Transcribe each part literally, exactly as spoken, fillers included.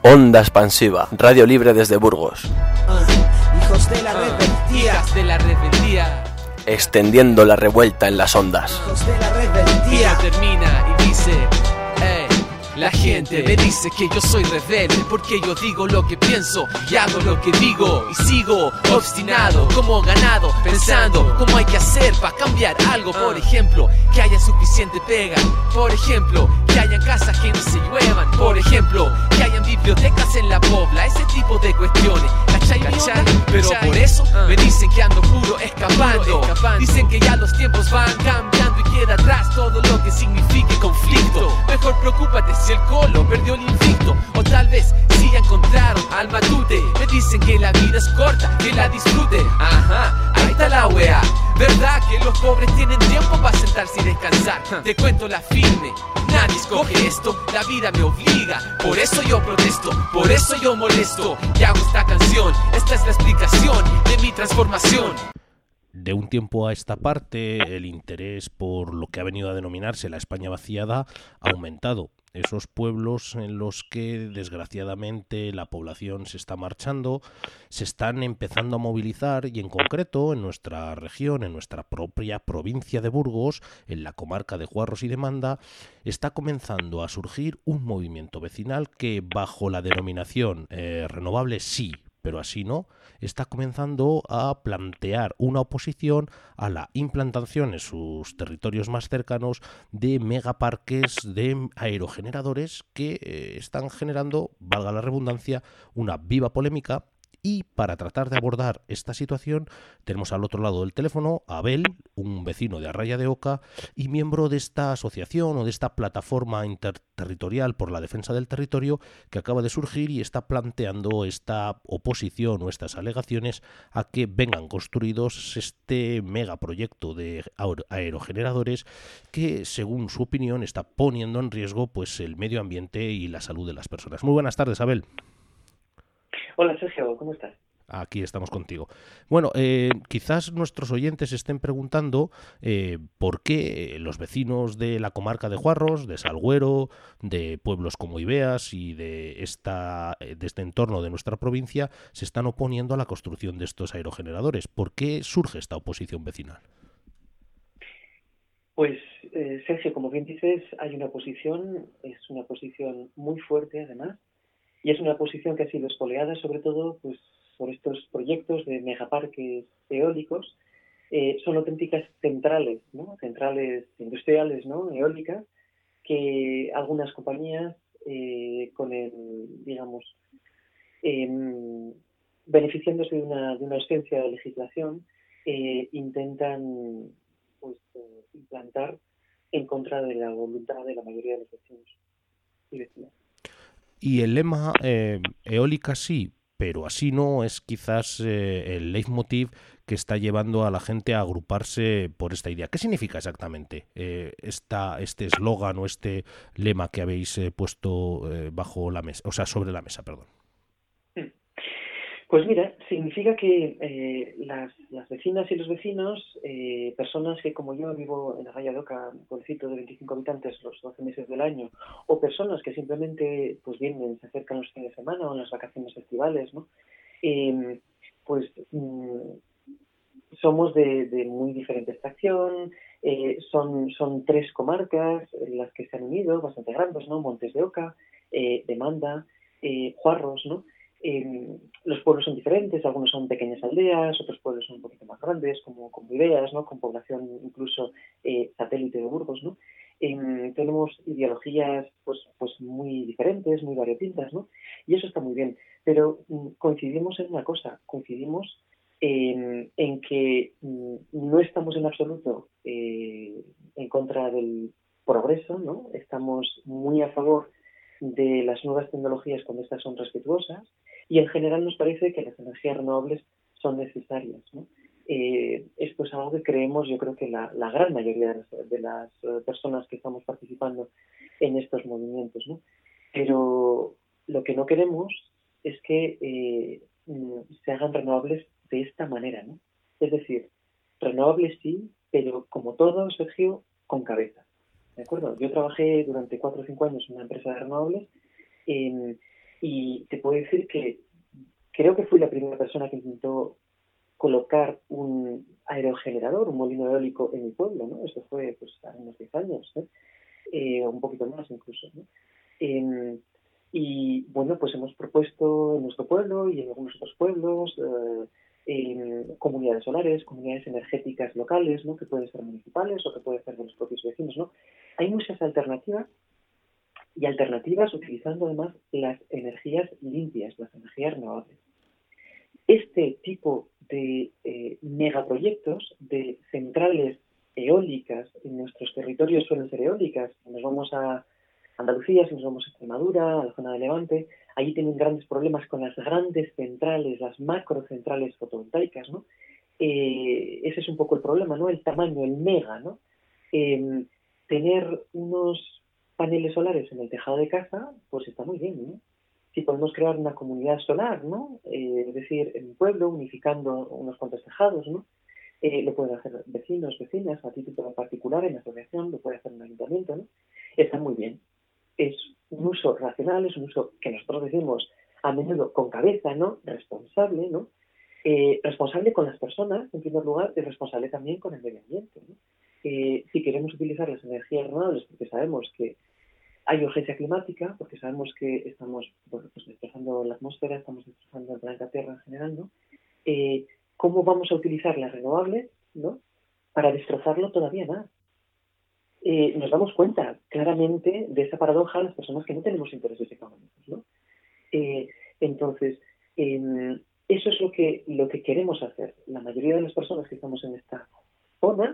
Onda expansiva, radio libre desde Burgos. Uh, hijos de la rebeldía, hijas de la rebeldía, extendiendo la revuelta en las ondas. hijos de la rebeldía. Y termina y dice, hey, la gente me dice que yo soy rebelde porque yo digo lo que pienso y hago lo que digo y sigo obstinado como ganado, pensando cómo hay que hacer para cambiar algo. Por ejemplo, que haya suficiente pega. Por ejemplo, que hayan casas que no se lluevan. Por ejemplo, que hayan bibliotecas en la pobla. Ese tipo de cuestiones, ¿cachai? ¿Cachai? Pero por eso me dicen que ando puro escapando. Dicen que ya los tiempos van cambiando y queda atrás todo lo que signifique conflicto. Mejor preocúpate si el colo perdió el invicto, o tal vez si ya encontraron al matute. Me dicen que la vida es corta, que la disfrute. Ajá, ahí está la wea. ¿Verdad que los pobres tienen tiempo para sentarse y descansar? Te cuento la firme, nadie escoge esto, la vida me obliga. Por eso yo protesto, por eso yo molesto y hago esta canción. Esta es la explicación de mi transformación. De un tiempo a esta parte, el interés por lo que ha venido a denominarse la España vaciada ha aumentado. Esos pueblos en los que, desgraciadamente, la población se está marchando, se están empezando a movilizar y, en concreto, en nuestra región, en nuestra propia provincia de Burgos, en la comarca de Juarros y de Manda, está comenzando a surgir un movimiento vecinal que, bajo la denominación eh, renovable sí, pero así no, está comenzando a plantear una oposición a la implantación en sus territorios más cercanos de megaparques de aerogeneradores que eh, están generando, valga la redundancia, una viva polémica. Y para tratar de abordar esta situación tenemos al otro lado del teléfono a Abel, un vecino de Arraya de Oca y miembro de esta asociación o de esta plataforma interterritorial por la defensa del territorio que acaba de surgir y está planteando esta oposición o estas alegaciones a que vengan construidos este megaproyecto de aerogeneradores que, según su opinión, está poniendo en riesgo pues el medio ambiente y la salud de las personas. Muy buenas tardes, Abel. Hola Sergio, ¿cómo estás? Aquí estamos contigo. Bueno, eh, quizás nuestros oyentes estén preguntando eh, por qué los vecinos de la comarca de Juarros, de Salguero, de pueblos como Ibeas y de, esta, de este entorno de nuestra provincia se están oponiendo a la construcción de estos aerogeneradores. ¿Por qué surge esta oposición vecinal? Pues eh, Sergio, como bien dices, hay una oposición, es una oposición muy fuerte además, y es una posición que ha sido espoleada sobre todo pues por estos proyectos de megaparques eólicos. Eh, son auténticas centrales, ¿no? Centrales industriales, ¿no? Eólicas, que algunas compañías eh, con el, digamos, eh, beneficiándose de una, de una ausencia de legislación, eh, intentan pues eh, implantar en contra de la voluntad de la mayoría de los vecinos y vecinas. Y el lema eh, eólica sí, pero así no es quizás eh, el leitmotiv que está llevando a la gente a agruparse por esta idea. ¿Qué significa exactamente eh, esta, este eslogan o este lema que habéis eh, puesto eh, bajo la mesa, o sea, sobre la mesa, perdón? Pues mira, significa que eh, las, las vecinas y los vecinos, eh, personas que como yo vivo en Arraya de Oca, un pueblecito de veinticinco habitantes los doce meses del año, o personas que simplemente pues vienen, se acercan los fines de semana o en las vacaciones estivales, ¿no? Eh, pues mm, somos de, de muy diferente extracción, eh, son, son tres comarcas en las que se han unido, bastante grandes, ¿no? Montes de Oca, eh, de Manda, eh, Juarros, ¿no? Eh, los pueblos son diferentes, algunos son pequeñas aldeas, otros pueblos son un poquito más grandes, como, como Ibeas, ¿no? Con población incluso eh, satélite de Burgos, ¿no? Eh, tenemos ideologías pues, pues muy diferentes, muy variopintas, ¿no? Y eso está muy bien, pero mm, coincidimos en una cosa, coincidimos en, en que mm, no estamos en absoluto eh, en contra del progreso, ¿no? Estamos muy a favor de las nuevas tecnologías cuando estas son respetuosas, y en general nos parece que las energías renovables son necesarias, ¿no? Eh, esto es algo que creemos, yo creo que la, la gran mayoría de las, de las uh, personas que estamos participando en estos movimientos, ¿no? Pero lo que no queremos es que eh, se hagan renovables de esta manera, ¿no? Es decir, renovables sí, pero como todo, Sergio, con cabeza. ¿De acuerdo? Yo trabajé durante cuatro o cinco años en una empresa de renovables eh, Y te puedo decir que creo que fui la primera persona que intentó colocar un aerogenerador, un molino eólico en mi pueblo, ¿no? Esto fue pues hace unos diez años, ¿eh? Eh, un poquito más incluso, ¿no? Eh, y bueno, pues hemos propuesto en nuestro pueblo y en algunos otros pueblos eh, en comunidades solares, comunidades energéticas locales, ¿no? Que pueden ser municipales o que pueden ser de los propios vecinos, ¿no? Hay muchas alternativas y alternativas utilizando además las energías limpias, las energías renovables. Este tipo de eh, megaproyectos de centrales eólicas en nuestros territorios suelen ser eólicas. Nos vamos a Andalucía, si nos vamos a Extremadura, a la zona de Levante, ahí tienen grandes problemas con las grandes centrales, las macrocentrales fotovoltaicas, ¿no? Eh, ese es un poco el problema, ¿no? El tamaño, el mega, ¿no? Eh, tener unos paneles solares en el tejado de casa, pues está muy bien, ¿no? Si podemos crear una comunidad solar, ¿no? Eh, es decir, en un pueblo, unificando unos cuantos tejados, ¿no? Eh, lo pueden hacer vecinos, vecinas, a título particular, en asociación, lo puede hacer un ayuntamiento, ¿no? Está muy bien. Es un uso racional, es un uso que nosotros decimos a menudo con cabeza, ¿no? Responsable, ¿no? Eh, responsable con las personas, en primer lugar, y responsable también con el medio ambiente, ¿no? Eh, si queremos utilizar las energías renovables, porque sabemos que hay urgencia climática, porque sabemos que estamos bueno, pues destrozando la atmósfera, estamos destrozando el planeta Tierra en general, ¿no? Eh, ¿Cómo vamos a utilizar las renovables, ¿no? Para destrozarlo todavía más? Eh, nos damos cuenta claramente de esa paradoja las personas que no tenemos intereses económicos, ¿no? Eh, entonces, eh, eso es lo que, lo que queremos hacer. La mayoría de las personas que estamos en esta zona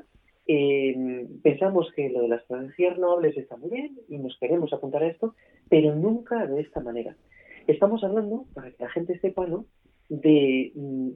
eh, pensamos que lo de las energías renovables está muy bien y nos queremos apuntar a esto, pero nunca de esta manera. Estamos hablando, para que la gente sepa, ¿no?, de mm,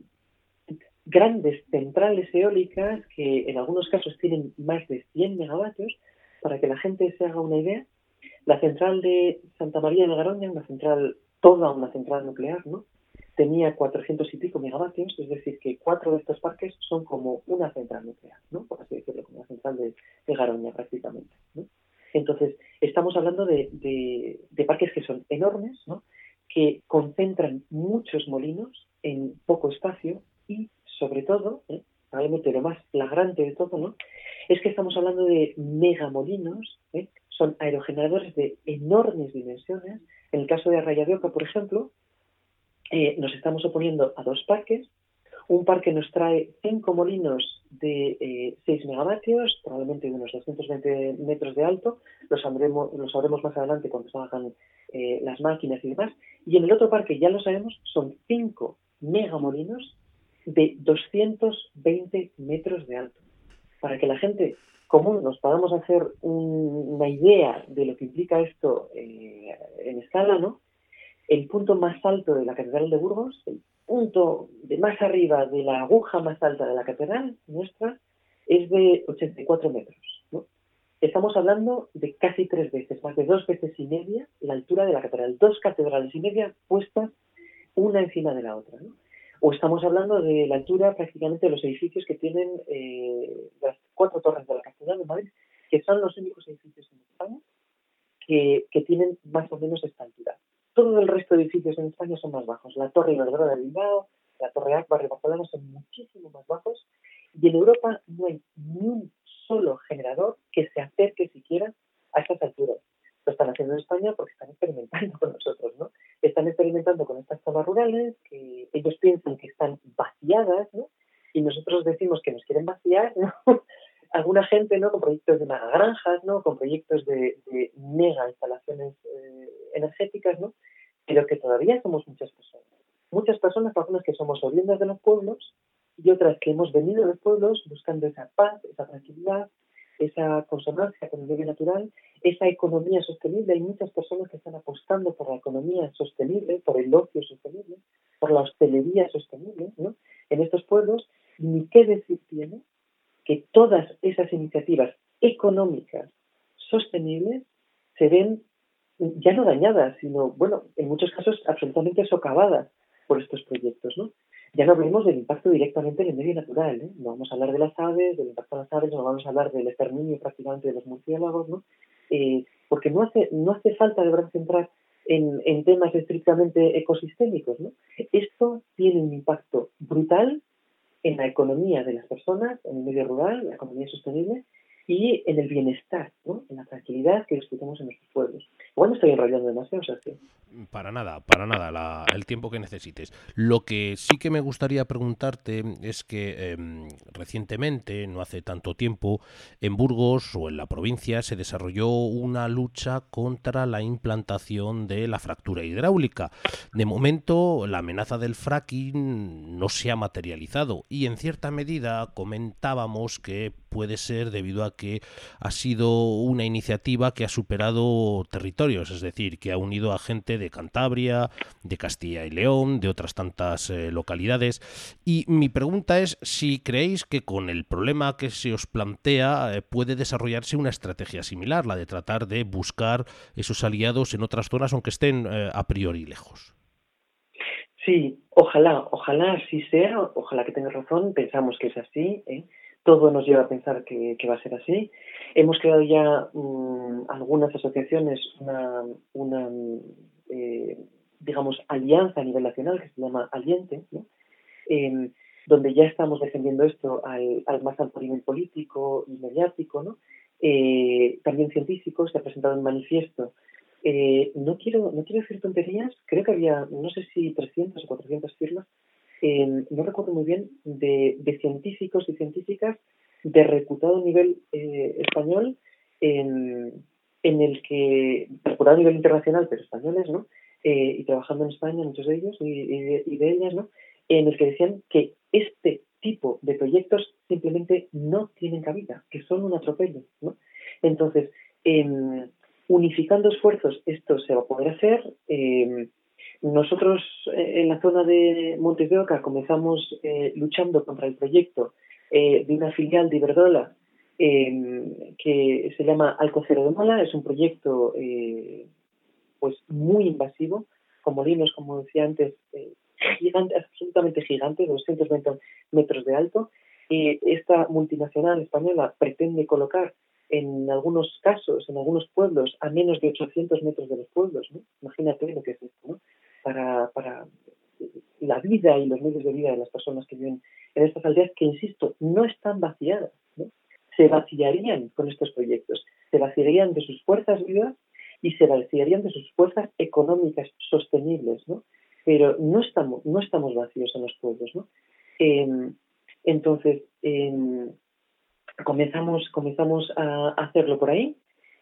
grandes centrales eólicas que en algunos casos tienen más de cien megavatios. Para que la gente se haga una idea, la central de Santa María de Garoña, una central, toda una central nuclear, ¿no?, tenía cuatrocientos y pico megavatios, es decir, que cuatro de estos parques son como una central nuclear, ¿no?, por así decirlo, como una central de, de Garoña prácticamente, ¿no? Entonces, estamos hablando de, de, de parques que son enormes, ¿no?, que concentran muchos molinos en poco espacio y, sobre todo, ¿eh?, probablemente lo más flagrante de todo, ¿no?, es que estamos hablando de megamolinos, ¿eh? Son aerogeneradores de enormes dimensiones. En el caso de Arraya de Oca, por ejemplo, eh, nos estamos oponiendo a dos parques. Un parque nos trae cinco molinos de eh, seis megavatios, probablemente de unos doscientos veinte metros de alto. Lo sabremos, lo sabremos más adelante cuando se hagan eh, las máquinas y demás. Y en el otro parque, ya lo sabemos, son cinco megamolinos de doscientos veinte metros de alto. Para que la gente común nos podamos hacer un, una idea de lo que implica esto eh, en escala, ¿no? El punto más alto de la Catedral de Burgos, el punto de más arriba de la aguja más alta de la catedral nuestra, es de ochenta y cuatro metros, ¿no? Estamos hablando de casi tres veces, más de dos veces y media la altura de la catedral. Dos catedrales y media puestas una encima de la otra, ¿no? O estamos hablando de la altura prácticamente de los edificios que tienen eh, las cuatro torres de la Catedral de Madrid, que son los únicos edificios en España que, que tienen más o menos esta altura. Todo el resto de edificios en España son más bajos. La Torre Iberdrola de Bilbao, la Torre Akbar de Barcelona son muchísimo más bajos. Y en Europa no hay ni un solo generador que se acerque siquiera a estas alturas. Lo están haciendo en España porque están experimentando con nosotros, ¿no? Están experimentando con estas zonas rurales que ellos piensan que están vaciadas, ¿no? Y nosotros decimos que nos quieren vaciar, ¿no? Alguna gente, ¿no?, con proyectos de mega granjas, ¿no?, con proyectos de, de mega instalaciones eh, energéticas, ¿no?, pero que todavía somos muchas personas. Muchas personas, algunas que somos oriundas de los pueblos y otras que hemos venido de los pueblos buscando esa paz, esa tranquilidad, esa consonancia con el medio natural, esa economía sostenible. Hay muchas personas que están apostando por la economía sostenible, por el ocio sostenible, por la hostelería sostenible, ¿no?, en estos pueblos. Ni qué decir tiene que todas esas iniciativas económicas sostenibles se ven ya no dañadas, sino, bueno, en muchos casos absolutamente socavadas por estos proyectos, ¿no? Ya no hablemos del impacto directamente en el medio natural, ¿eh? No vamos a hablar de las aves, del impacto en las aves, no vamos a hablar del exterminio prácticamente de los murciélagos, ¿no? Eh, porque no hace, no hace falta de verdad centrar en, en temas estrictamente ecosistémicos, ¿no? Esto tiene un impacto brutal en la economía de las personas, en el medio rural, la economía sostenible y en el bienestar, ¿no? En la tranquilidad que disfrutamos en nuestros pueblos. Igual me estoy enrollando demasiado, Sergio. Para nada, para nada, la, el tiempo que necesites. Lo que sí que me gustaría preguntarte es que eh, recientemente, no hace tanto tiempo, en Burgos o en la provincia se desarrolló una lucha contra la implantación de la fractura hidráulica. De momento, la amenaza del fracking no se ha materializado y en cierta medida comentábamos que puede ser debido a que ha sido una iniciativa que ha superado territorios, es decir, que ha unido a gente de Cantabria, de Castilla y León, de otras tantas eh, localidades. Y mi pregunta es si creéis que con el problema que se os plantea eh, puede desarrollarse una estrategia similar, la de tratar de buscar esos aliados en otras zonas, aunque estén eh, a priori lejos. Sí, ojalá, ojalá así sea, ojalá que tengas razón, pensamos que es así, ¿eh? Todo nos lleva a pensar que, que va a ser así. Hemos creado ya mmm, algunas asociaciones, una, una eh, digamos, alianza a nivel nacional que se llama Aliente, ¿no? Eh, donde ya estamos defendiendo esto al, al más alto nivel político y mediático, ¿no? Eh, también científicos, se ha presentado un manifiesto. Eh, no quiero no quiero decir tonterías, creo que había, no sé si trescientas o cuatrocientas firmas, eh, no recuerdo muy bien, de, de científicos y científicas de reputado nivel eh, español, en, en el que, reputado a nivel internacional, pero españoles, ¿no? Eh, y trabajando en España, muchos de ellos y, y, de, y de ellas, ¿no? En el que decían que este tipo de proyectos simplemente no tienen cabida, que son un atropello, ¿no? Entonces, eh, unificando esfuerzos, esto se va a poder hacer. Eh, nosotros eh, en la zona de Montes de Oca comenzamos eh, luchando contra el proyecto eh, de una filial de Iberdrola eh, que se llama Alcocero de Mola. Es un proyecto eh, pues muy invasivo, con molinos, como decía antes, eh, gigante, absolutamente gigantes, doscientos veinte metros de alto. Eh, esta multinacional española pretende colocar en algunos casos, en algunos pueblos, a menos de ochocientos metros de los pueblos, ¿no? Imagínate lo que es esto, ¿no? Para, para la vida y los medios de vida de las personas que viven en estas aldeas, que, insisto, no están vaciadas, ¿no? Se vaciarían con estos proyectos, se vaciarían de sus fuerzas vivas y se vaciarían de sus fuerzas económicas sostenibles, ¿no? Pero no estamos, no estamos vacíos en los pueblos, ¿no? Eh, entonces, eh, comenzamos, comenzamos a hacerlo por ahí.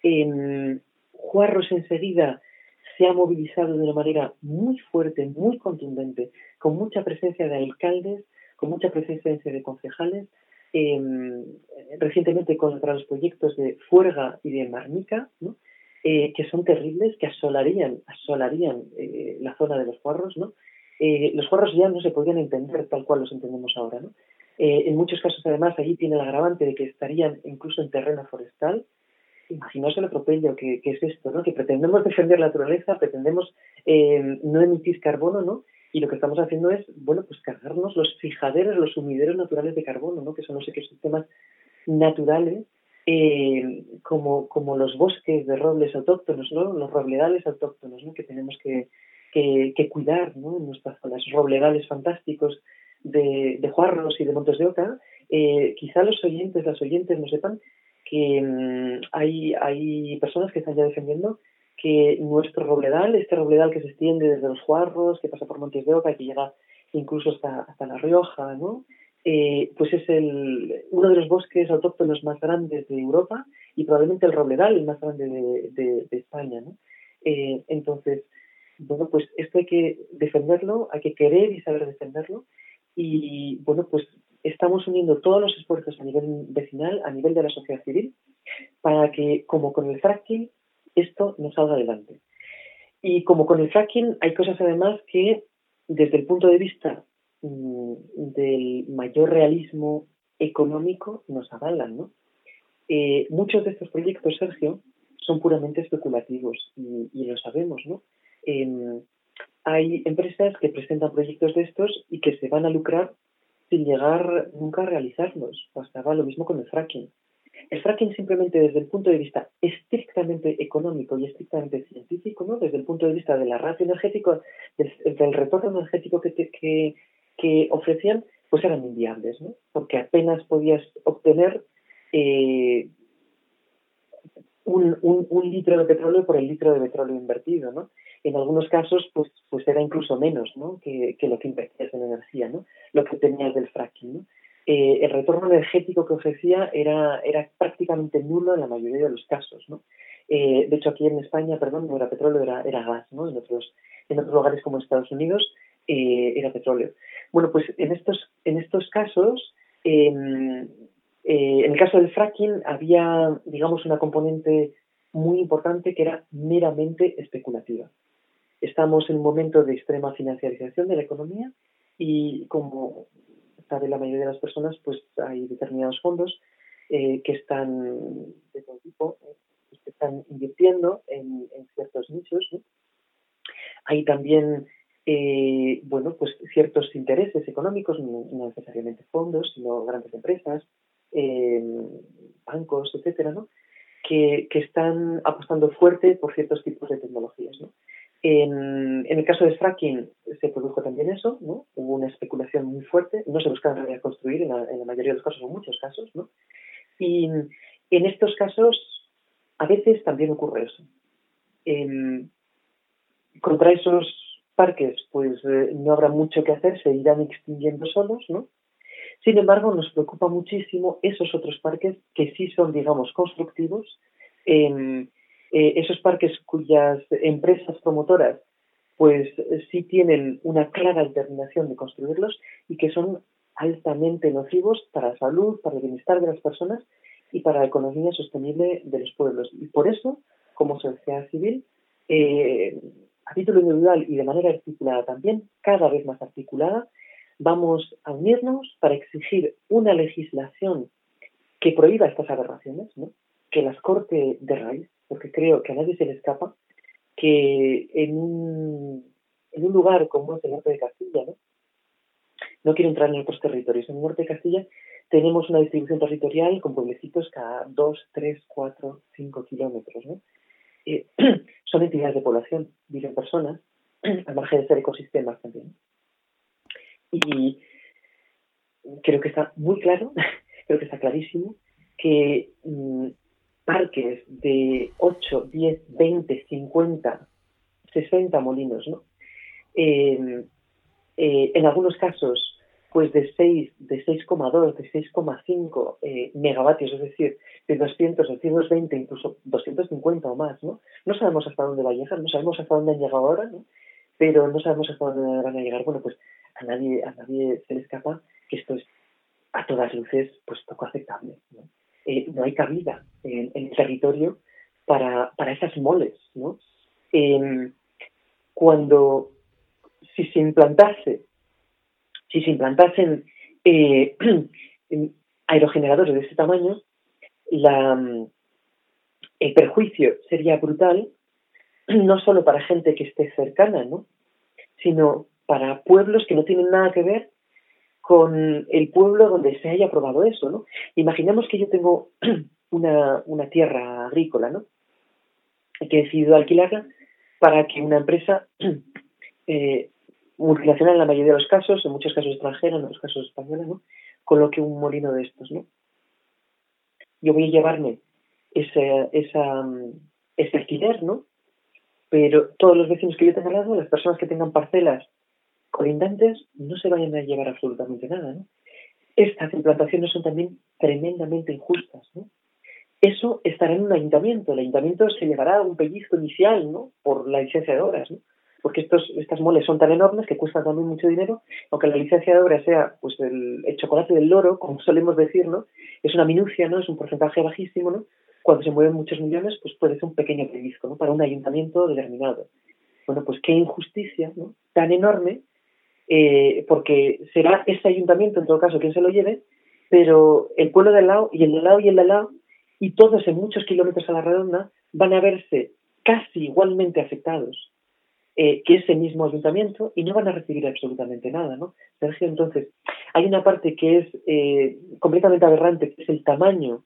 En Juarros enseguida se ha movilizado de una manera muy fuerte, muy contundente, con mucha presencia de alcaldes, con mucha presencia de concejales, eh, recientemente contra los proyectos de Fuerga y de Marnica, ¿no? Eh, que son terribles, que asolarían, asolarían eh, la zona de los Juarros, ¿no? Eh, los Juarros ya no se podrían entender tal cual los entendemos ahora, ¿no? Eh, en muchos casos, además, allí tiene el agravante de que estarían incluso en terreno forestal. Imaginaos el atropello que, que es esto, ¿no? Que pretendemos defender la naturaleza, pretendemos eh, no emitir carbono, ¿no? Y lo que estamos haciendo es, bueno, pues cargarnos los fijaderos, los sumideros naturales de carbono, ¿no? Que son los ecosistemas naturales, eh, como, como los bosques de robles autóctonos, ¿no? Los robledales autóctonos, ¿no? Que tenemos que, que, que cuidar, ¿no? En nuestras zonas, robledales fantásticos de, de Juarros y de Montes de Oca. Eh, quizá los oyentes, las oyentes no sepan que um, hay, hay personas que están ya defendiendo que nuestro robledal, este robledal que se extiende desde los Juarros, que pasa por Montes de Oca y que llega incluso hasta, hasta La Rioja, ¿no? Eh, pues es el, uno de los bosques autóctonos más grandes de Europa y probablemente el robledal el más grande de, de, de España, ¿no? Eh, entonces, bueno, pues esto hay que defenderlo, hay que querer y saber defenderlo y, bueno, pues estamos uniendo todos los esfuerzos a nivel vecinal, a nivel de la sociedad civil, para que, como con el fracking, esto nos salga adelante. Y como con el fracking, hay cosas además que, desde el punto de vista mmm, del mayor realismo económico, nos avalan, ¿no? Eh, muchos de estos proyectos, Sergio, son puramente especulativos y, y lo sabemos, ¿no? Eh, hay empresas que presentan proyectos de estos y que se van a lucrar sin llegar nunca a realizarlos. Pasaba lo mismo con el fracking. el fracking simplemente desde el punto de vista estrictamente económico y estrictamente científico, ¿no? Desde el punto de vista de la ratio energético, del, del retorno energético que, te, que, que ofrecían, pues eran inviables, ¿no? Porque apenas podías obtener eh, un, un, un litro de petróleo por el litro de petróleo invertido, ¿no? En algunos casos, pues, pues era incluso menos, ¿no? que, que lo que invertías en energía, ¿no? Lo que tenías del fracking, ¿no? Eh, el retorno energético que ofrecía era, era prácticamente nulo en la mayoría de los casos, ¿no? Eh, de hecho, aquí en España, perdón, no era petróleo, era, era gas, ¿no? En otros, en otros lugares como Estados Unidos eh, era petróleo. Bueno, pues en estos, en estos casos, eh, eh, en el caso del fracking había, digamos, una componente muy importante que era meramente especulativa. Estamos en un momento de extrema financiarización de la economía y, como sabe la mayoría de las personas, pues hay determinados fondos eh, que están de todo tipo, eh, que están invirtiendo en, en ciertos nichos, ¿no? Hay también eh, bueno, pues ciertos intereses económicos, no, no necesariamente fondos, sino grandes empresas, eh, bancos, etcétera, ¿no? Que, que están apostando fuerte por ciertos tipos de tecnologías, ¿no? En, en el caso del fracking se produjo también eso, ¿no? Hubo una especulación muy fuerte, no se buscaba en realidad construir en la, en la mayoría de los casos, o muchos casos, ¿no? Y en estos casos a veces también ocurre eso. En, contra esos parques pues eh, no habrá mucho que hacer, se irán extinguiendo solos, ¿no? Sin embargo, nos preocupa muchísimo esos otros parques que sí son, digamos, constructivos, eh, eh, esos parques cuyas empresas promotoras pues sí tienen una clara determinación de construirlos y que son altamente nocivos para la salud, para el bienestar de las personas y para la economía sostenible de los pueblos. Y por eso, como sociedad civil, eh, a título individual y de manera articulada también, cada vez más articulada, vamos a unirnos para exigir una legislación que prohíba estas aberraciones, ¿no? Que las corte de raíz, porque creo que a nadie se le escapa que en un, en un lugar como es el norte de Castilla, ¿no? No quiero entrar en otros territorios, en el norte de Castilla tenemos una distribución territorial con pueblecitos cada dos, tres, cuatro, cinco kilómetros, ¿no? Eh, son entidades de población, viven personas, al margen de ser ecosistemas también. Y creo que está muy claro, creo que está clarísimo, que mmm, parques de ocho, diez, veinte, cincuenta, sesenta molinos, ¿no? Eh, eh, en algunos casos, pues de seis, de seis coma dos, de seis coma cinco eh, megavatios, es decir, de doscientos, doscientos veinte, incluso doscientos cincuenta o más, ¿no? No sabemos hasta dónde va a llegar, no sabemos hasta dónde han llegado ahora, ¿no? Pero no sabemos hasta dónde van a llegar. Bueno, pues a nadie, a nadie se le escapa que esto es a todas luces pues poco aceptable, ¿no? Eh, no hay cabida en, en el territorio para, para esas moles, ¿no? Eh, cuando, si se implantase, si se implantasen eh, aerogeneradores de ese tamaño, la, el perjuicio sería brutal, no solo para gente que esté cercana, ¿no? Sino para pueblos que no tienen nada que ver con el pueblo donde se haya aprobado eso, ¿no? Imaginemos que yo tengo una, una tierra agrícola, ¿no? Y que he decidido alquilarla para que una empresa eh, multinacional en la mayoría de los casos, en muchos casos extranjera, en otros casos española, ¿no? Coloque un molino de estos, ¿no? Yo voy a llevarme ese, esa, ese alquiler, ¿no? Pero todos los vecinos que yo tenga al lado, las personas que tengan parcelas colindantes, no se vayan a llevar absolutamente nada, ¿no? Estas implantaciones son también tremendamente injustas, ¿no? Eso estará en un ayuntamiento. El ayuntamiento se llevará un pellizco inicial, ¿no? Por la licencia de obras, ¿no? Porque estos, estas moles son tan enormes que cuestan también mucho dinero, aunque la licencia de obras sea pues el, el chocolate del loro, como solemos decir, ¿no? Es una minucia, ¿no? Es un porcentaje bajísimo, ¿no? Cuando se mueven muchos millones, pues puede ser un pequeño pellizco, ¿no? Para un ayuntamiento determinado. Bueno, pues qué injusticia, ¿no? Tan enorme, eh, porque será este ayuntamiento, en todo caso, quien se lo lleve, pero el pueblo de al lado, y el de al lado, y el de al lado, y todos en muchos kilómetros a la redonda, van a verse casi igualmente afectados eh, que ese mismo ayuntamiento y no van a recibir absolutamente nada, ¿no? Sergio, entonces, hay una parte que es eh, completamente aberrante, que es el tamaño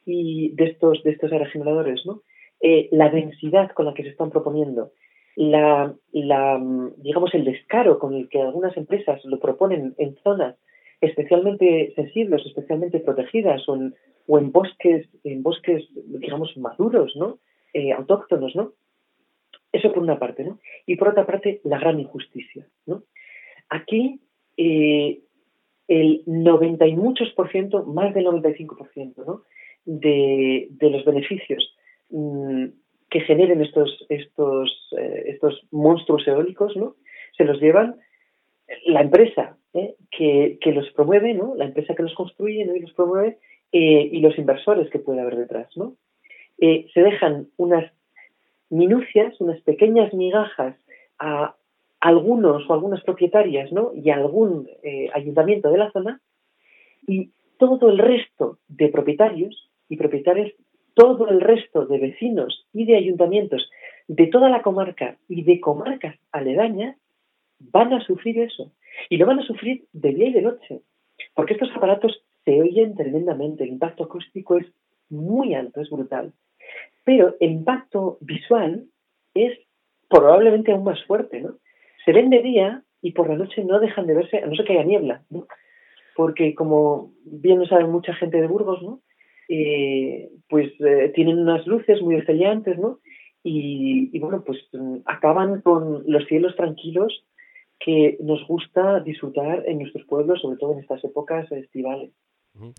y de estos, de estos aerogeneradores, ¿no? Eh, la densidad con la que se están proponiendo, la, la, digamos, el descaro con el que algunas empresas lo proponen en zonas especialmente sensibles, especialmente protegidas, o en, o en bosques, en bosques, digamos, maduros, ¿no? Eh, autóctonos, ¿no? Eso por una parte, ¿no? Y por otra parte, la gran injusticia, ¿no? Aquí, eh, el noventa y muchos por ciento, más del noventa y cinco por ciento, ¿no? de, de los beneficios mmm, que generen estos, estos, eh, estos monstruos eólicos, ¿no? Se los llevan la empresa ¿eh? que, que los promueve, ¿no? La empresa que los construye, ¿no? Y los promueve, eh, y los inversores que puede haber detrás, ¿no? Eh, se dejan unas minucias, unas pequeñas migajas a algunos o algunas propietarias, ¿no? Y a algún eh, ayuntamiento de la zona, y todo el resto de propietarios y propietarias, todo el resto de vecinos y de ayuntamientos de toda la comarca y de comarcas aledañas van a sufrir eso. Y lo van a sufrir de día y de noche, porque estos aparatos se oyen tremendamente, el impacto acústico es muy alto, es brutal. Pero el impacto visual es probablemente aún más fuerte, ¿no? Se ven de día y por la noche no dejan de verse, a no ser que haya niebla, ¿no? Porque como bien lo sabe mucha gente de Burgos, ¿no? Eh, pues eh, tienen unas luces muy destellantes, ¿no? Y, y bueno, pues acaban con los cielos tranquilos que nos gusta disfrutar en nuestros pueblos, sobre todo en estas épocas estivales. Uh-huh.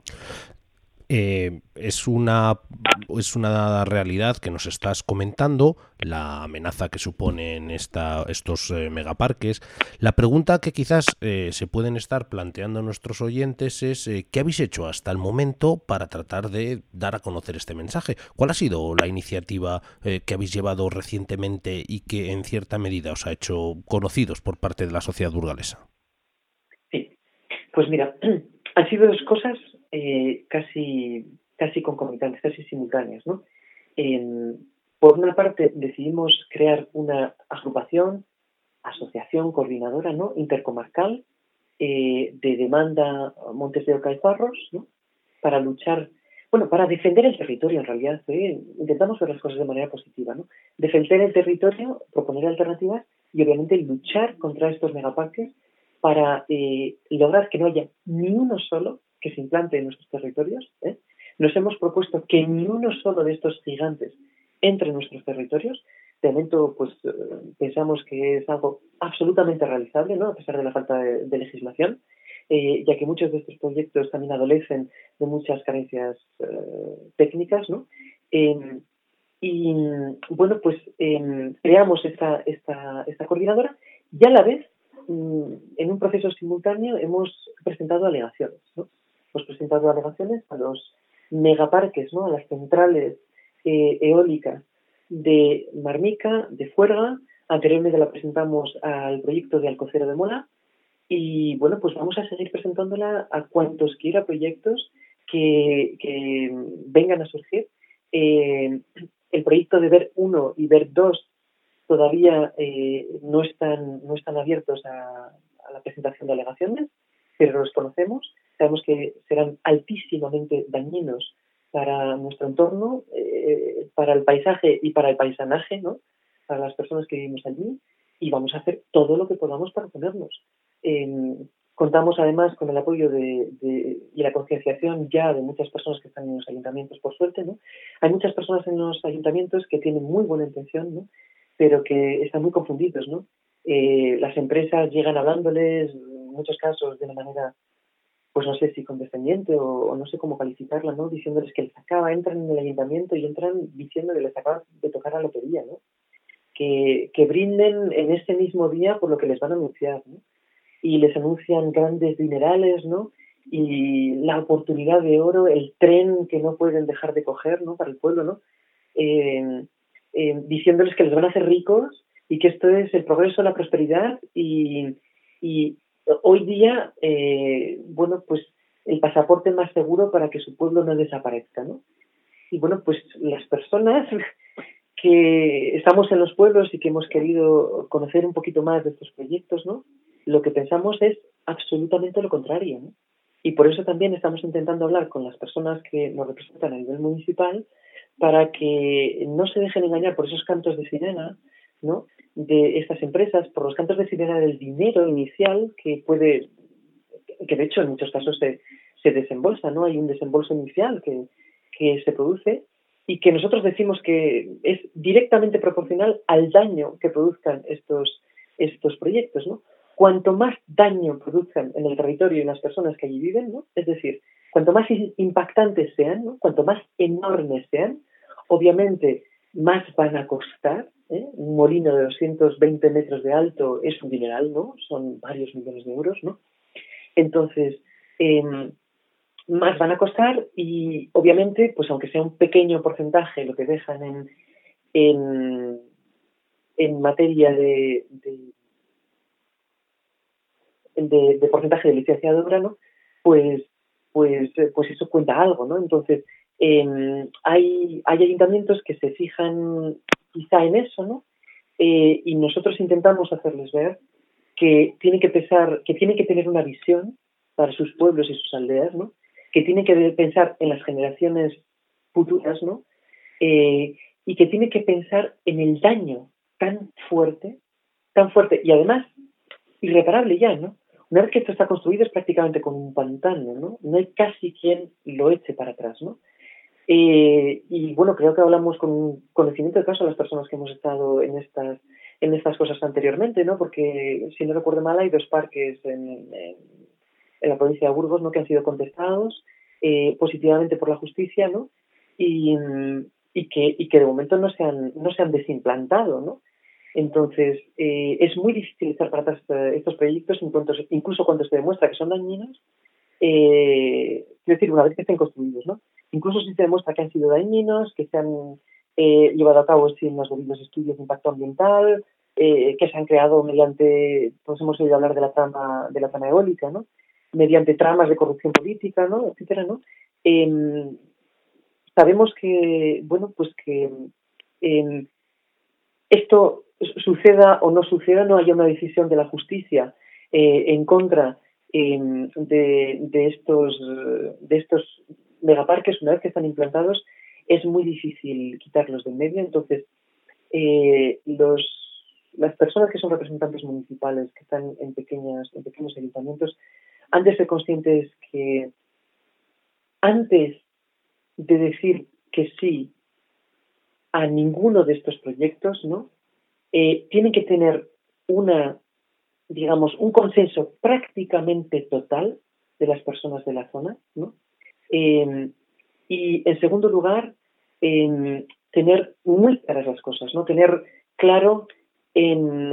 Eh, es una es una realidad que nos estás comentando, la amenaza que suponen esta, estos eh, megaparques. La pregunta que quizás eh, se pueden estar planteando nuestros oyentes es eh, ¿qué habéis hecho hasta el momento para tratar de dar a conocer este mensaje? ¿Cuál ha sido la iniciativa eh, que habéis llevado recientemente y que en cierta medida os ha hecho conocidos por parte de la sociedad burgalesa? Sí, pues mira, han sido dos cosas Eh, casi, casi concomitantes, casi simultáneas, ¿no? Eh, por una parte, decidimos crear una agrupación, asociación coordinadora, ¿no? Intercomarcal eh, de demanda Montes de Oca y Farros, ¿no? Para luchar, bueno, para defender el territorio en realidad, ¿eh? Intentamos ver las cosas de manera positiva, ¿no? Defender el territorio, proponer alternativas y obviamente luchar contra estos megaparques para eh, lograr que no haya ni uno solo que se implante en nuestros territorios. ¿eh? Nos hemos propuesto que ni uno solo de estos gigantes entre en nuestros territorios. De momento, pues eh, pensamos que es algo absolutamente realizable, ¿no? A pesar de la falta de, de legislación, eh, ya que muchos de estos proyectos también adolecen de muchas carencias eh, técnicas, ¿no? Eh, y bueno, pues eh, creamos esta, esta, esta coordinadora y a la vez, en un proceso simultáneo, hemos presentado alegaciones, ¿no? Hemos presentado alegaciones a los megaparques, ¿no? A las centrales eh, eólicas de Marmica, de Fuerga. Anteriormente la presentamos al proyecto de Alcocero de Mola y bueno, pues vamos a seguir presentándola a cuantos quiera proyectos que, que vengan a surgir. Eh, el proyecto de Ver uno y Ver dos todavía eh, no están no están abiertos a, a la presentación de alegaciones, pero los conocemos, sabemos que serán altísimamente dañinos para nuestro entorno, eh, para el paisaje y para el paisanaje, ¿no? Para las personas que vivimos allí, y vamos a hacer todo lo que podamos para oponernos. Eh, contamos además con el apoyo de, de, y la concienciación ya de muchas personas que están en los ayuntamientos, por suerte, ¿no? Hay muchas personas en los ayuntamientos que tienen muy buena intención, ¿no? Pero que están muy confundidos, ¿no? Eh, las empresas llegan hablándoles, en muchos casos de una manera, pues no sé si condescendiente o, o no sé cómo calificarla, ¿no? Diciéndoles que les acaba, entran en el ayuntamiento y entran diciendo que les acaba de tocar la lotería, ¿no? Que, que brinden en ese mismo día por lo que les van a anunciar, ¿no? Y les anuncian grandes dinerales, ¿no? Y la oportunidad de oro, el tren que no pueden dejar de coger, ¿no? Para el pueblo, ¿no? Eh, Eh, diciéndoles que les van a hacer ricos y que esto es el progreso, la prosperidad y, y hoy día, eh, bueno, pues el pasaporte más seguro para que su pueblo no desaparezca, ¿no? Y bueno, pues las personas que estamos en los pueblos y que hemos querido conocer un poquito más de estos proyectos, ¿no? Lo que pensamos es absolutamente lo contrario, ¿no? Y por eso también estamos intentando hablar con las personas que nos representan a nivel municipal para que no se dejen engañar por esos cantos de sirena, ¿no?, de estas empresas, por los cantos de sirena del dinero inicial que puede, que de hecho en muchos casos se, se desembolsa, ¿no? Hay un desembolso inicial que, que se produce y que nosotros decimos que es directamente proporcional al daño que produzcan estos, estos proyectos, ¿no? Cuanto más daño produzcan en el territorio y en las personas que allí viven, ¿no?, es decir, cuanto más impactantes sean, ¿no?, cuanto más enormes sean, obviamente más van a costar, ¿eh? Un molino de doscientos veinte metros de alto es un dineral, ¿no? Son varios millones de euros, ¿no? Entonces, eh, más van a costar y obviamente, pues aunque sea un pequeño porcentaje lo que dejan en, en, en materia de, de, de, de porcentaje de licencia de obra, ¿no?, pues, pues, pues eso cuenta algo, ¿no? Entonces, eh, hay, hay ayuntamientos que se fijan quizá en eso, ¿no? Eh, y nosotros intentamos hacerles ver que tienen que pensar, que tienen que tener una visión para sus pueblos y sus aldeas, ¿no?, que tienen que pensar en las generaciones futuras, ¿no?, eh, y que tienen que pensar en el daño tan fuerte, tan fuerte y además irreparable ya, ¿no? Una vez que esto está construido es prácticamente como un pantano, ¿no? No hay casi quien lo eche para atrás, ¿no? Eh, y bueno, creo que hablamos con conocimiento de caso a las personas que hemos estado en estas en estas cosas anteriormente, ¿no? Porque, si no recuerdo mal, hay dos parques en, en, en la provincia de Burgos, ¿no?, que han sido contestados eh, positivamente por la justicia, ¿no? Y, y que y que de momento no se han no se han desimplantado, ¿no? Entonces, eh, es muy difícil echar para atrás estos proyectos, entonces, incluso cuando se demuestra que son dañinos, eh, es decir, una vez que estén construidos, ¿no? Incluso si se demuestra que han sido dañinos, que se han eh, llevado a cabo sin los debidos estudios de impacto ambiental, eh, que se han creado mediante, pues hemos oído hablar de la trama, de la trama eólica, ¿no?, mediante tramas de corrupción política, ¿no?, etcétera, ¿no? Eh, sabemos que, bueno, pues que eh, esto suceda o no suceda, no haya una decisión de la justicia eh, en contra eh, de, de estos de estos megaparques, una vez que están implantados, es muy difícil quitarlos del medio. Entonces, eh, los las personas que son representantes municipales, que están en pequeñas en pequeños ayuntamientos, han de ser conscientes que antes de decir que sí a ninguno de estos proyectos, ¿no?, eh, tienen que tener una, digamos, un consenso prácticamente total de las personas de la zona, ¿no? Eh, y, en segundo lugar, eh, tener muy claras las cosas, ¿no? Tener claro en,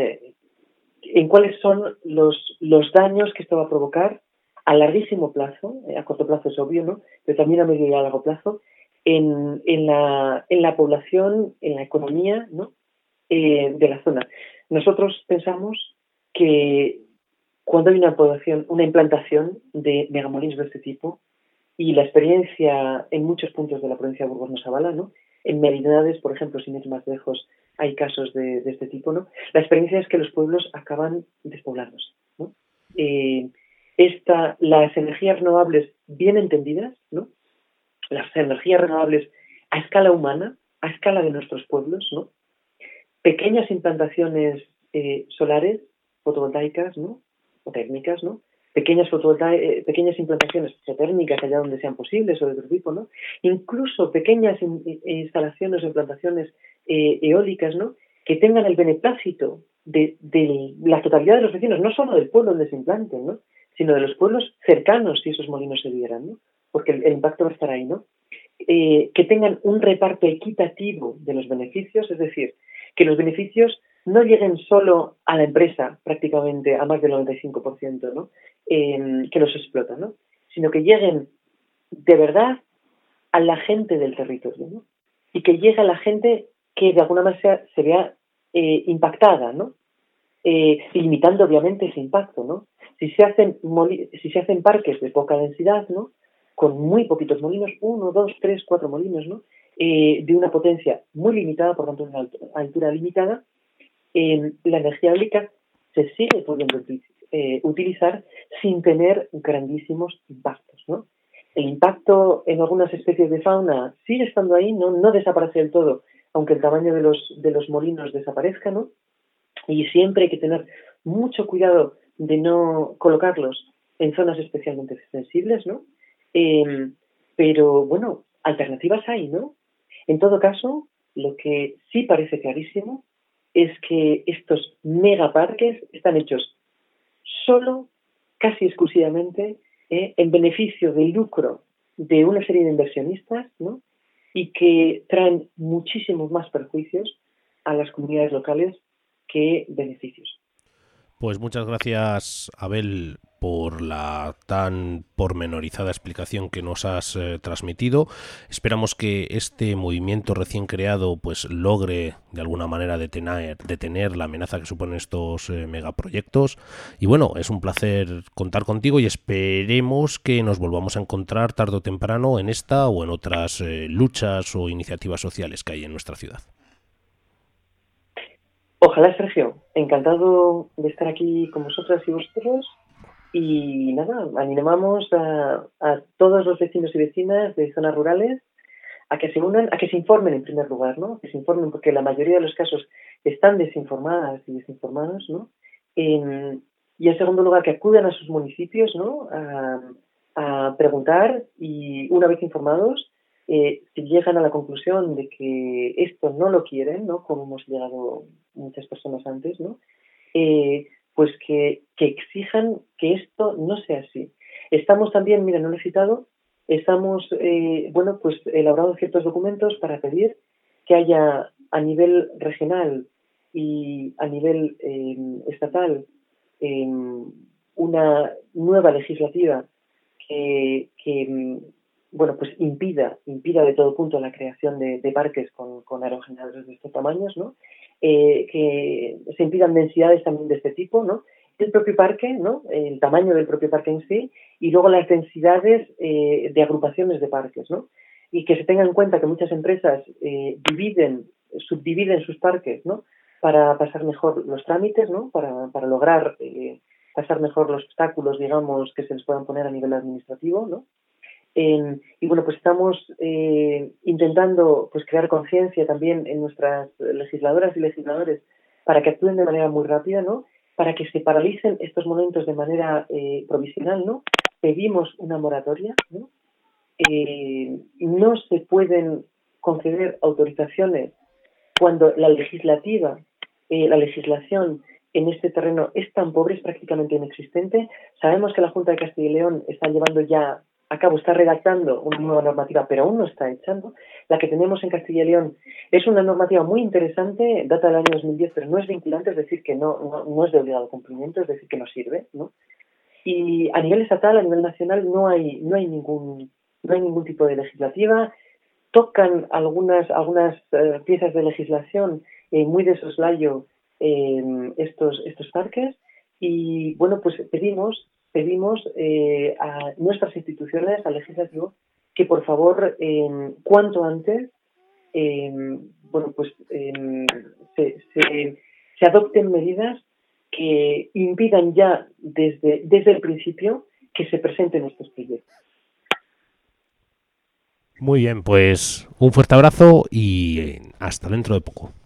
en cuáles son los, los daños que esto va a provocar a larguísimo plazo, eh, a corto plazo es obvio, ¿no?, pero también a medio y a largo plazo, en, en, la, en la población, en la economía, ¿no?, eh, de la zona. Nosotros pensamos que cuando hay una población, una implantación de megamolinos de este tipo, y la experiencia en muchos puntos de la provincia de Burgos nos avala, ¿no?, en Merinades, por ejemplo, sin ir más lejos, hay casos de, de este tipo, ¿no?, la experiencia es que los pueblos acaban despoblándose, ¿no? Eh, esta, las energías renovables bien entendidas, ¿no?, las energías renovables a escala humana, a escala de nuestros pueblos, ¿no?, pequeñas implantaciones eh, solares, fotovoltaicas, ¿no?, o térmicas, ¿no?, pequeñas fotovoltaicas, pequeñas implantaciones geotérmicas allá donde sean posibles o de otro tipo, ¿no?, incluso pequeñas in, instalaciones o implantaciones eh, eólicas, ¿no?, que tengan el beneplácito de, de la totalidad de los vecinos, no solo del pueblo donde se implanten, ¿no?, sino de los pueblos cercanos si esos molinos se dieran, ¿no?, porque el, el impacto va a estar ahí, ¿no?, eh, que tengan un reparto equitativo de los beneficios, es decir, que los beneficios no lleguen solo a la empresa, prácticamente a más del noventa y cinco por ciento, ¿no?, eh, que los explota, ¿no?, sino que lleguen de verdad a la gente del territorio, ¿no?, y que llegue a la gente que de alguna manera se vea eh, impactada, ¿no?, eh, limitando obviamente ese impacto, ¿no? Si se hacen si se hacen parques de poca densidad, ¿no?, con muy poquitos molinos, uno, dos, tres, cuatro molinos, ¿no?, eh, de una potencia muy limitada, por tanto, una altura limitada, eh, la energía eólica se sigue pudiendo eh, utilizar sin tener grandísimos impactos, ¿no? El impacto en algunas especies de fauna sigue estando ahí, no, no desaparece del todo, aunque el tamaño de los, de los molinos desaparezca, ¿no? Y siempre hay que tener mucho cuidado de no colocarlos en zonas especialmente sensibles, ¿no? Eh, pero, bueno, alternativas hay, ¿no? En todo caso, lo que sí parece clarísimo es que estos megaparques están hechos solo, casi exclusivamente, eh, en beneficio del lucro de una serie de inversionistas, ¿no? Y que traen muchísimos más perjuicios a las comunidades locales que beneficios. Pues muchas gracias, Abel, por la tan pormenorizada explicación que nos has eh, transmitido. Esperamos que este movimiento recién creado pues logre de alguna manera detener, detener la amenaza que suponen estos eh, megaproyectos. Y bueno, es un placer contar contigo y esperemos que nos volvamos a encontrar tarde o temprano en esta o en otras eh, luchas o iniciativas sociales que hay en nuestra ciudad. Ojalá, Sergio. Encantado de estar aquí con vosotras y vosotros. Y nada, animamos a, a todos los vecinos y vecinas de zonas rurales a que se unan, a que se informen en primer lugar, ¿no? Que se informen porque la mayoría de los casos están desinformadas y desinformados, ¿no? En, y en segundo lugar, que acudan a sus municipios, ¿no? A, a preguntar y una vez informados, eh, si llegan a la conclusión de que esto no lo quieren, ¿no? Como hemos llegado muchas personas antes, ¿no? Eh, pues que, que exijan que esto no sea así. Estamos también, mira, no lo he citado, estamos, eh, bueno, pues elaborando ciertos documentos para pedir que haya a nivel regional y a nivel eh, estatal eh, una nueva legislativa que, que bueno, pues impida, impida de todo punto la creación de, de parques con, con aerogeneradores de estos tamaños, ¿no? Eh, que se impidan densidades también de este tipo, ¿no? El propio parque, ¿no? El tamaño del propio parque en sí, y luego las densidades eh, de agrupaciones de parques, ¿no? Y que se tenga en cuenta que muchas empresas eh, dividen, subdividen sus parques, ¿no? Para pasar mejor los trámites, ¿no? Para, para lograr eh, pasar mejor los obstáculos, digamos, que se les puedan poner a nivel administrativo, ¿no? Eh, y bueno, pues estamos eh, intentando pues crear conciencia también en nuestras legisladoras y legisladores para que actúen de manera muy rápida, ¿no? Para que se paralicen estos momentos de manera eh, provisional, ¿no? Pedimos una moratoria, ¿no? Eh, no se pueden conceder autorizaciones cuando la legislativa, eh, la legislación en este terreno es tan pobre, es prácticamente inexistente. Sabemos que la Junta de Castilla y León está llevando ya a cabo, está redactando una nueva normativa, pero aún no está hecha, ¿no? La que tenemos en Castilla y León es una normativa muy interesante, data del año dos mil diez, pero no es vinculante, es decir, que no, no, no es de obligado cumplimiento, es decir, que no sirve, ¿no? Y a nivel estatal, a nivel nacional, no hay, no hay ningún, no hay ningún tipo de legislativa. Tocan algunas, algunas eh, piezas de legislación eh, muy de soslayo eh, estos, estos parques, y bueno, pues pedimos pedimos eh, a nuestras instituciones, al legislativo, que por favor, eh, cuanto antes, eh, bueno, pues eh, se, se, se adopten medidas que impidan ya desde, desde el principio que se presenten estos proyectos. Muy bien, pues un fuerte abrazo y hasta dentro de poco.